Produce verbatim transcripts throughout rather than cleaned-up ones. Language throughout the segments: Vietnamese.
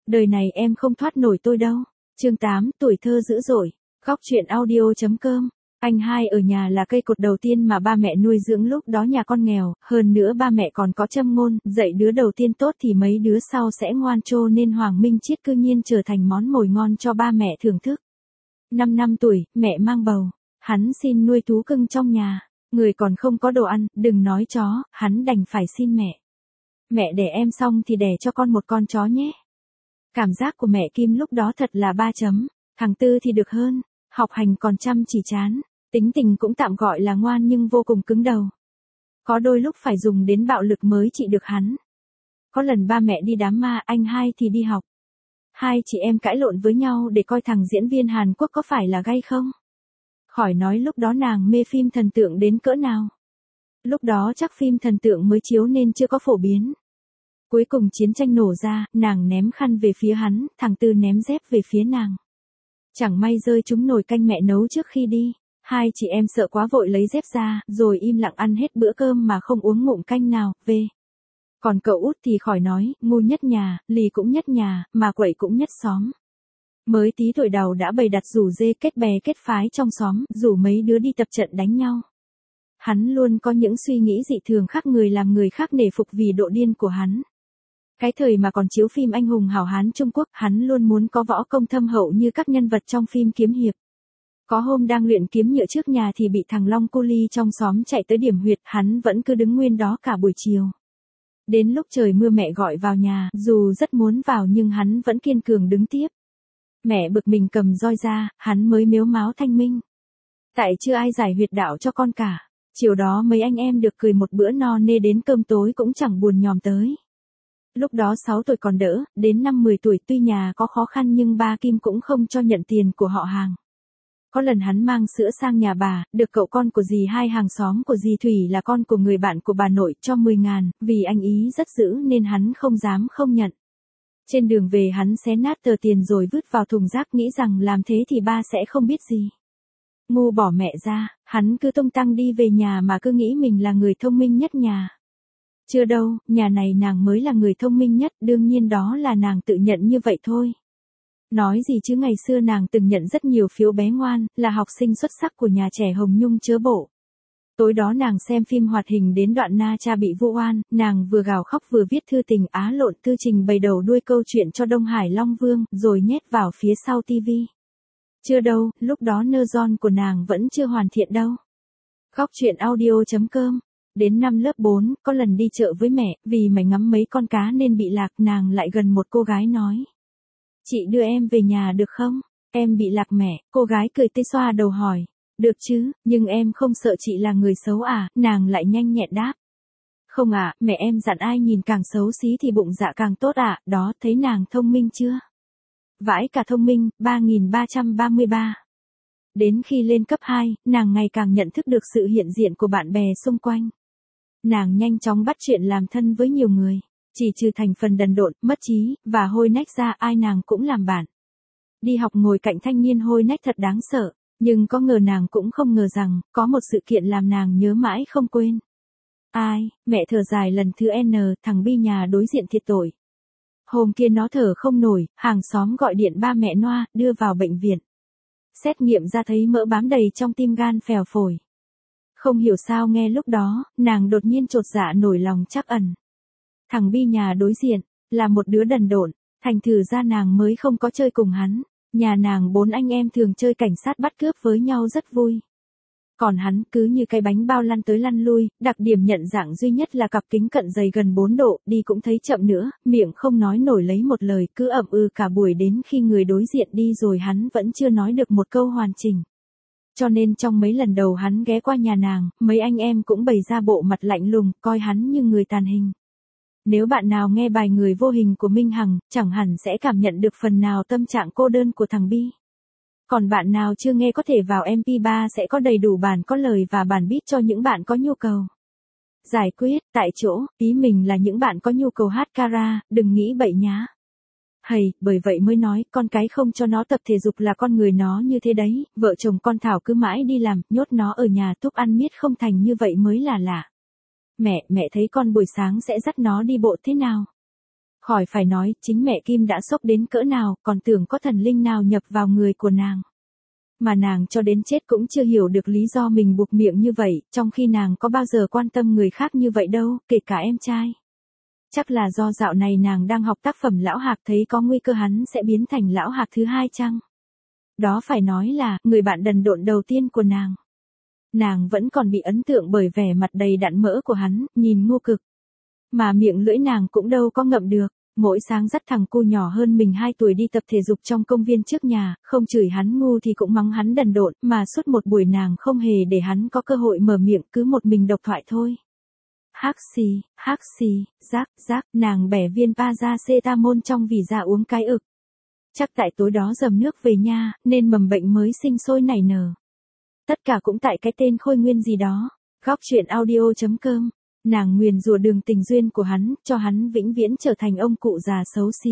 Đời này em không thoát nổi tôi đâu. Chương tám, tuổi thơ dữ dội. Góc truyện audio chấm com. Anh hai ở nhà là cây cột đầu tiên mà ba mẹ nuôi dưỡng lúc đó nhà con nghèo, hơn nữa ba mẹ còn có châm ngôn, dạy đứa đầu tiên tốt thì mấy đứa sau sẽ ngoan trô nên Hoàng Minh Chiết cư nhiên trở thành món mồi ngon cho ba mẹ thưởng thức. Năm năm tuổi, mẹ mang bầu, hắn xin nuôi thú cưng trong nhà, người còn không có đồ ăn, đừng nói chó, hắn đành phải xin mẹ. Mẹ đẻ em xong thì đẻ cho con một con chó nhé. Cảm giác của mẹ Kim lúc đó thật là ba chấm, thằng Tư thì được hơn, học hành còn chăm chỉ chán, tính tình cũng tạm gọi là ngoan nhưng vô cùng cứng đầu. Có đôi lúc phải dùng đến bạo lực mới trị được hắn. Có lần ba mẹ đi đám ma, anh hai thì đi học. Hai chị em cãi lộn với nhau để coi thằng diễn viên Hàn Quốc có phải là gay không. Khỏi nói lúc đó nàng mê phim thần tượng đến cỡ nào. Lúc đó chắc phim thần tượng mới chiếu nên chưa có phổ biến. Cuối cùng chiến tranh nổ ra, nàng ném khăn về phía hắn, thằng Tư ném dép về phía nàng. Chẳng may rơi trúng nồi canh mẹ nấu trước khi đi. Hai chị em sợ quá vội lấy dép ra, rồi im lặng ăn hết bữa cơm mà không uống ngụm canh nào, về. Còn cậu út thì khỏi nói, ngu nhất nhà, lì cũng nhất nhà, mà quậy cũng nhất xóm. Mới tí tuổi đầu đã bày đặt rủ dê kết bè kết phái trong xóm, rủ mấy đứa đi tập trận đánh nhau. Hắn luôn có những suy nghĩ dị thường khác người làm người khác nể phục vì độ điên của hắn. Cái thời mà còn chiếu phim anh hùng hảo hán Trung Quốc, hắn luôn muốn có võ công thâm hậu như các nhân vật trong phim kiếm hiệp. Có hôm đang luyện kiếm nhựa trước nhà thì bị thằng Long Cu Li trong xóm chạy tới điểm huyệt, hắn vẫn cứ đứng nguyên đó cả buổi chiều. Đến lúc trời mưa mẹ gọi vào nhà, dù rất muốn vào nhưng hắn vẫn kiên cường đứng tiếp. Mẹ bực mình cầm roi ra, hắn mới mếu máo thanh minh. Tại chưa ai giải huyệt đạo cho con cả. Chiều đó mấy anh em được cười một bữa no nê đến cơm tối cũng chẳng buồn nhòm tới. Lúc đó sáu tuổi còn đỡ, đến năm mười tuổi tuy nhà có khó khăn nhưng ba Kim cũng không cho nhận tiền của họ hàng. Có lần hắn mang sữa sang nhà bà, được cậu con của dì hai hàng xóm của dì Thủy là con của người bạn của bà nội cho mười ngàn, vì anh ý rất dữ nên hắn không dám không nhận. Trên đường về hắn xé nát tờ tiền rồi vứt vào thùng rác nghĩ rằng làm thế thì ba sẽ không biết gì. Ngu bỏ mẹ ra, hắn cứ tung tăng đi về nhà mà cứ nghĩ mình là người thông minh nhất nhà. Chưa đâu, nhà này nàng mới là người thông minh nhất, đương nhiên đó là nàng tự nhận như vậy thôi. Nói gì chứ ngày xưa nàng từng nhận rất nhiều phiếu bé ngoan, là học sinh xuất sắc của nhà trẻ Hồng Nhung chớ bộ. Tối đó nàng xem phim hoạt hình đến đoạn Na Cha bị vu oan, nàng vừa gào khóc vừa viết thư tình á lộn thư trình bày đầu đuôi câu chuyện cho Đông Hải Long Vương, rồi nhét vào phía sau tivi. Chưa đâu, lúc đó nơ giòn của nàng vẫn chưa hoàn thiện đâu. Góc truyện audio chấm com. Đến năm lớp bốn, có lần đi chợ với mẹ, vì mày ngắm mấy con cá nên bị lạc, nàng lại gần một cô gái nói. Chị đưa em về nhà được không? Em bị lạc mẹ, cô gái cười tê xoa đầu hỏi. Được chứ, nhưng em không sợ chị là người xấu à, nàng lại nhanh nhẹn đáp. Không ạ, à, mẹ em dặn ai nhìn càng xấu xí thì bụng dạ càng tốt ạ, à, đó, thấy nàng thông minh chưa? Vãi cả thông minh, ba nghìn ba trăm ba mươi ba. Đến khi lên cấp hai, nàng ngày càng nhận thức được sự hiện diện của bạn bè xung quanh. Nàng nhanh chóng bắt chuyện làm thân với nhiều người, chỉ trừ thành phần đần độn, mất trí, và hôi nách ra ai nàng cũng làm bạn. Đi học ngồi cạnh thanh niên hôi nách thật đáng sợ, nhưng có ngờ nàng cũng không ngờ rằng, có một sự kiện làm nàng nhớ mãi không quên. Ai, mẹ thở dài lần thứ N, thằng Bi nhà đối diện thiệt tội. Hôm kia nó thở không nổi, hàng xóm gọi điện ba mẹ Noa, đưa vào bệnh viện. Xét nghiệm ra thấy mỡ bám đầy trong tim gan phèo phổi. Không hiểu sao nghe lúc đó, nàng đột nhiên chột dạ nổi lòng trắc ẩn. Thằng Bi nhà đối diện, là một đứa đần độn, thành thử ra nàng mới không có chơi cùng hắn. Nhà nàng bốn anh em thường chơi cảnh sát bắt cướp với nhau rất vui. Còn hắn cứ như cái bánh bao lăn tới lăn lui, đặc điểm nhận dạng duy nhất là cặp kính cận dày gần bốn độ, đi cũng thấy chậm nữa, miệng không nói nổi lấy một lời, cứ ậm ừ cả buổi đến khi người đối diện đi rồi hắn vẫn chưa nói được một câu hoàn chỉnh. Cho nên trong mấy lần đầu hắn ghé qua nhà nàng, mấy anh em cũng bày ra bộ mặt lạnh lùng, coi hắn như người tàn hình. Nếu bạn nào nghe bài Người Vô Hình của Minh Hằng, chẳng hẳn sẽ cảm nhận được phần nào tâm trạng cô đơn của thằng Bi. Còn bạn nào chưa nghe có thể vào em pê ba sẽ có đầy đủ bản có lời và bản beat cho những bạn có nhu cầu. Giải quyết, tại chỗ, ý mình là những bạn có nhu cầu hát kara, đừng nghĩ bậy nhá. Hầy, bởi vậy mới nói, con cái không cho nó tập thể dục là con người nó như thế đấy, vợ chồng con Thảo cứ mãi đi làm, nhốt nó ở nhà túc ăn miết không thành như vậy mới là lạ. Mẹ, mẹ thấy con buổi sáng sẽ dắt nó đi bộ thế nào? Khỏi phải nói, chính mẹ Kim đã sốc đến cỡ nào, còn tưởng có thần linh nào nhập vào người của nàng. Mà nàng cho đến chết cũng chưa hiểu được lý do mình buộc miệng như vậy, trong khi nàng có bao giờ quan tâm người khác như vậy đâu, kể cả em trai. Chắc là do dạo này nàng đang học tác phẩm Lão Hạc thấy có nguy cơ hắn sẽ biến thành Lão Hạc thứ hai chăng? Đó phải nói là, người bạn đần độn đầu tiên của nàng. Nàng vẫn còn bị ấn tượng bởi vẻ mặt đầy đặn mỡ của hắn, nhìn ngu cực. Mà miệng lưỡi nàng cũng đâu có ngậm được. Mỗi sáng dắt thằng cu nhỏ hơn mình hai tuổi đi tập thể dục trong công viên trước nhà, không chửi hắn ngu thì cũng mắng hắn đần độn, mà suốt một buổi nàng không hề để hắn có cơ hội mở miệng, cứ một mình độc thoại thôi. Hắc xì, hắc xì, rác, rác, nàng bẻ viên paracetamol trong vì ra uống cái ực. Chắc tại tối đó dầm nước về nha, nên mầm bệnh mới sinh sôi nảy nở. Tất cả cũng tại cái tên Khôi Nguyên gì đó. Góc truyện audio chấm com. Nàng nguyền rủa đường tình duyên của hắn, cho hắn vĩnh viễn trở thành ông cụ già xấu xí.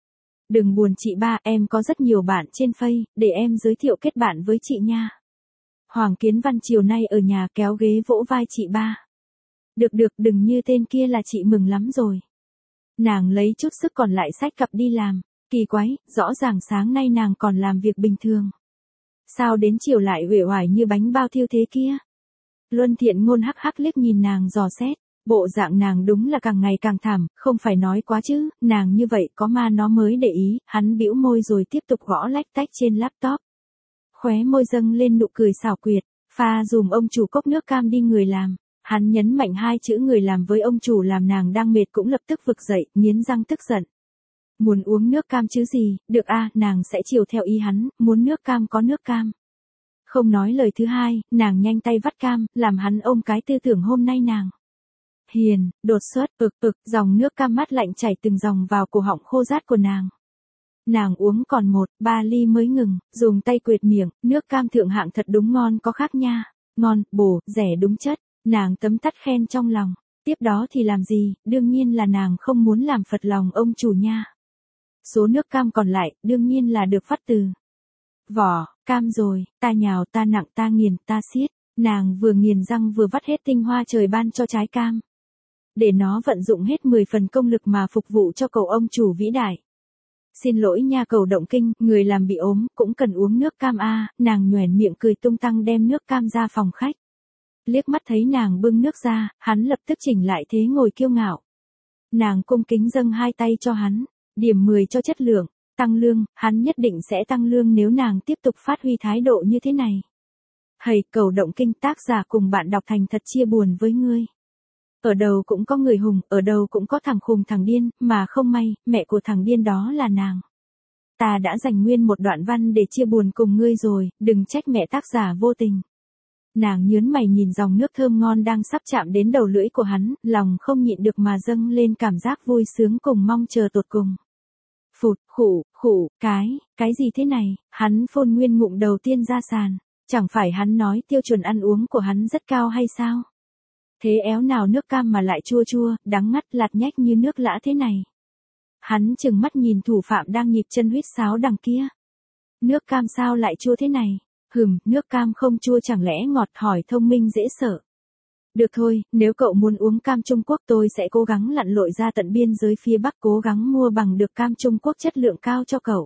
Đừng buồn chị ba, em có rất nhiều bạn trên Face, để em giới thiệu kết bạn với chị nha. Hoàng Kiến Văn chiều nay ở nhà kéo ghế vỗ vai chị ba. Được được, đừng như tên kia là chị mừng lắm rồi. Nàng lấy chút sức còn lại xách cặp đi làm. Kỳ quái, rõ ràng sáng nay nàng còn làm việc bình thường. Sao đến chiều lại uể oải như bánh bao thiêu thế kia? Luân Thiện Ngôn hắc hắc liếc nhìn nàng dò xét, bộ dạng nàng đúng là càng ngày càng thảm, không phải nói quá chứ, nàng như vậy có ma nó mới để ý, hắn bĩu môi rồi tiếp tục gõ lách tách trên laptop. Khóe môi dâng lên nụ cười xảo quyệt, pha dùm ông chủ cốc nước cam đi người làm, hắn nhấn mạnh hai chữ người làm với ông chủ làm nàng đang mệt cũng lập tức vực dậy, nghiến răng tức giận. Muốn uống nước cam chứ gì, được a, à, nàng sẽ chiều theo ý hắn, muốn nước cam có nước cam. Không nói lời thứ hai, nàng nhanh tay vắt cam, làm hắn ôm cái tư tưởng hôm nay nàng. Hiền, đột xuất, ực ực, dòng nước cam mát lạnh chảy từng dòng vào cổ họng khô rát của nàng. Nàng uống còn một, ba ly mới ngừng, dùng tay quệt miệng, nước cam thượng hạng thật đúng ngon có khác nha. Ngon, bổ, rẻ đúng chất, nàng tấm tắt khen trong lòng. Tiếp đó thì làm gì, đương nhiên là nàng không muốn làm phật lòng ông chủ nha. Số nước cam còn lại, đương nhiên là được vắt từ vỏ cam rồi, ta nhào ta nặng ta nghiền ta xiết, nàng vừa nghiền răng vừa vắt hết tinh hoa trời ban cho trái cam. Để nó vận dụng hết mười phần công lực mà phục vụ cho cậu ông chủ vĩ đại. Xin lỗi nha cậu Động Kinh, người làm bị ốm, cũng cần uống nước cam a. À, nàng nhoẻn miệng cười tung tăng đem nước cam ra phòng khách. Liếc mắt thấy nàng bưng nước ra, hắn lập tức chỉnh lại thế ngồi kiêu ngạo. Nàng cung kính dâng hai tay cho hắn, điểm mười cho chất lượng. Tăng lương, hắn nhất định sẽ tăng lương nếu nàng tiếp tục phát huy thái độ như thế này. Hầy, cầu Động Kinh, tác giả cùng bạn đọc thành thật chia buồn với ngươi. Ở đầu cũng có người hùng, ở đầu cũng có thằng khùng thằng điên, mà không may, mẹ của thằng điên đó là nàng. Ta đã dành nguyên một đoạn văn để chia buồn cùng ngươi rồi, đừng trách mẹ tác giả vô tình. Nàng nhớn mày nhìn dòng nước thơm ngon đang sắp chạm đến đầu lưỡi của hắn, lòng không nhịn được mà dâng lên cảm giác vui sướng cùng mong chờ tột cùng. Phụt, khụ, khụ, cái, cái gì thế này, hắn phun nguyên ngụm đầu tiên ra sàn, chẳng phải hắn nói tiêu chuẩn ăn uống của hắn rất cao hay sao? Thế éo nào nước cam mà lại chua chua, đắng ngắt lạt nhách như nước lã thế này. Hắn chừng mắt nhìn thủ phạm đang nhịp chân huýt sáo đằng kia. Nước cam sao lại chua thế này? Hừm, nước cam không chua chẳng lẽ ngọt, hỏi thông minh dễ sợ. Được thôi, nếu cậu muốn uống cam Trung Quốc tôi sẽ cố gắng lặn lội ra tận biên giới phía Bắc cố gắng mua bằng được cam Trung Quốc chất lượng cao cho cậu.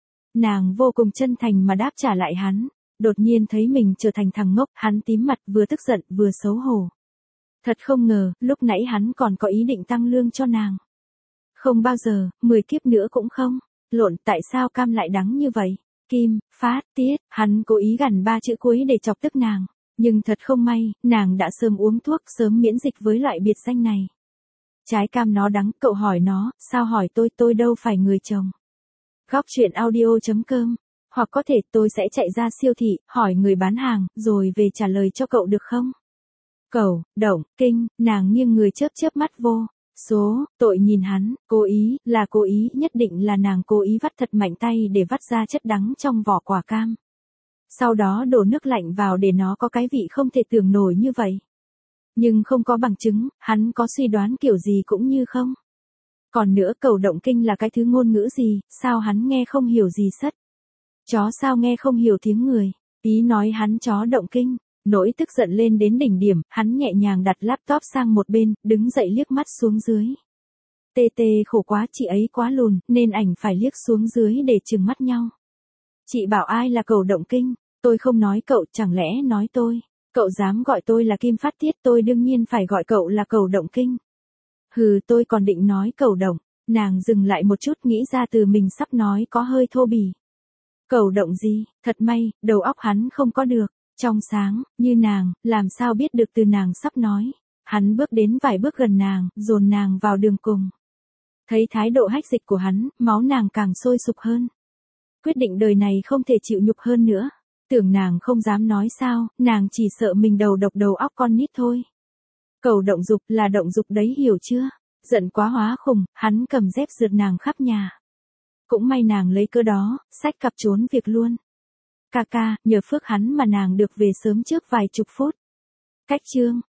Nàng vô cùng chân thành mà đáp trả lại hắn, đột nhiên thấy mình trở thành thằng ngốc, hắn tím mặt vừa tức giận vừa xấu hổ. Thật không ngờ, lúc nãy hắn còn có ý định tăng lương cho nàng. Không bao giờ, mười kiếp nữa cũng không. Lộn, tại sao cam lại đắng như vậy? Kim, phát, tiết, hắn cố ý gằn ba chữ cuối để chọc tức nàng. Nhưng thật không may, nàng đã sớm uống thuốc, sớm miễn dịch với loại biệt danh này. Trái cam nó đắng, cậu hỏi nó, sao hỏi tôi, tôi đâu phải người chồng. Góc truyện audio chấm com. Hoặc có thể tôi sẽ chạy ra siêu thị, hỏi người bán hàng, rồi về trả lời cho cậu được không? Cậu, Động Kinh, nàng nghiêng người chớp chớp mắt vô. Số, tội nhìn hắn, cố ý, là cố ý, nhất định là nàng cố ý vắt thật mạnh tay để vắt ra chất đắng trong vỏ quả cam. Sau đó đổ nước lạnh vào để nó có cái vị không thể tưởng nổi như vậy. Nhưng không có bằng chứng, hắn có suy đoán kiểu gì cũng như không. Còn nữa cầu Động Kinh là cái thứ ngôn ngữ gì, sao hắn nghe không hiểu gì sất. Chó sao nghe không hiểu tiếng người, ý nói hắn chó Động Kinh. Nỗi tức giận lên đến đỉnh điểm, hắn nhẹ nhàng đặt laptop sang một bên, đứng dậy liếc mắt xuống dưới. Tê tê khổ quá, chị ấy quá lùn, nên ảnh phải liếc xuống dưới để chừng mắt nhau. Chị bảo ai là cẩu động kinh, tôi không nói cậu, chẳng lẽ nói tôi. Cậu dám gọi tôi là Kim Phát Tiết, tôi đương nhiên phải gọi cậu là cẩu động kinh. Hừ, tôi còn định nói cẩu động, nàng dừng lại một chút nghĩ ra từ mình sắp nói có hơi thô bỉ. Cẩu động gì, thật may, đầu óc hắn không có được, trong sáng, như nàng, làm sao biết được từ nàng sắp nói. Hắn bước đến vài bước gần nàng, dồn nàng vào đường cùng. Thấy thái độ hách dịch của hắn, máu nàng càng sôi sục hơn. Quyết định đời này không thể chịu nhục hơn nữa. Tưởng nàng không dám nói sao, nàng chỉ sợ mình đầu độc đầu óc con nít thôi. Cẩu động dục là động dục đấy, hiểu chưa? Giận quá hóa khùng, hắn cầm dép rượt nàng khắp nhà. Cũng may nàng lấy cơ đó, xách cặp trốn việc luôn. Ca ca, nhờ phước hắn mà nàng được về sớm trước vài chục phút. Cách chương